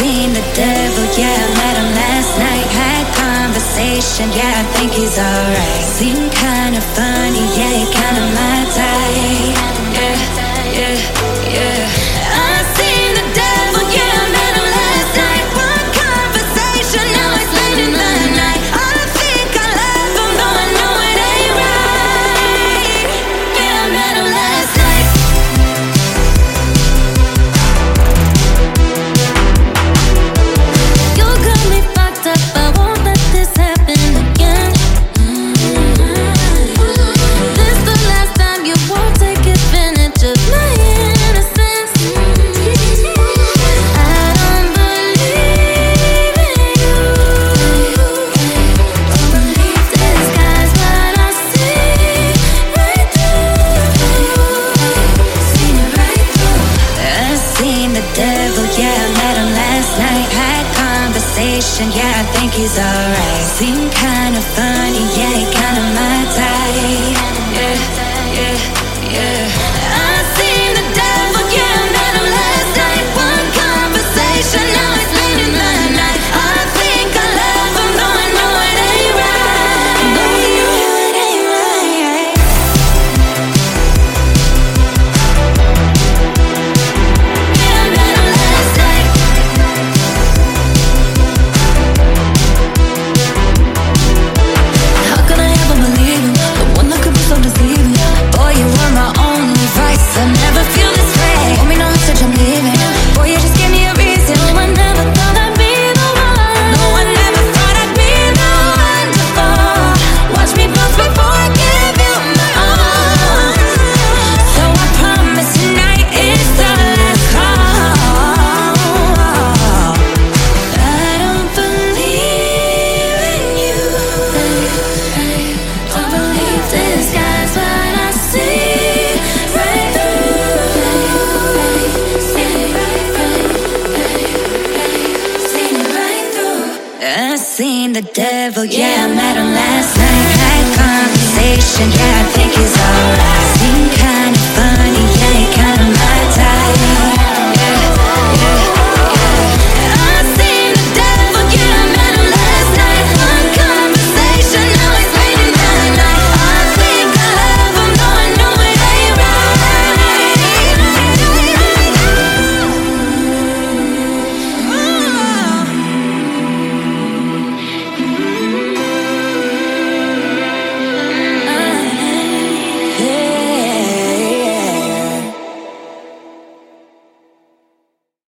seen the devil, yeah, I met him last night. Had conversation, yeah, I think he's alright. Seemed kinda funny, yeah, kinda my type. Yeah, yeah, yeah. I seen the devil, yeah, I met him last night. One conversation, now he's spending the night. I think I love him, though I know it ain't right. Yeah, I met him last night. You got me fucked up, I won't let this happen again. This the last time, you won't take advantage of my innocence. I don't believe in you. Disguise what I see right through. Seen it right through. I seen the devil, yeah, I met him last night. Had conversation, yeah, I think he's alright. Seemed kinda funny, yeah, kinda my type. Yeah, yeah, yeah. I seen the devil, yeah, I met him last night. One conversation, now he's spending the night. I think I love him, though I know it ain't right. Though I know it ain't right. Yeah, I met him last night. How can I ever believe him? The one that could be so deceiving. Boy, you were my only vice. I never feel this way. Told me no message, I'm leaving. Boy, you just gave me a reason. No, I never thought I'd be the one. No, I never thought I'd be the one to fall. Watch me bounce before I give you my all. So I promise tonight is the last call. I don't believe in you. Don't believe this guy's what I see right through. Seen it right through. I seen the devil, yeah, I met him last night. Had conversation, yeah, I think he's alright. Seemed kinda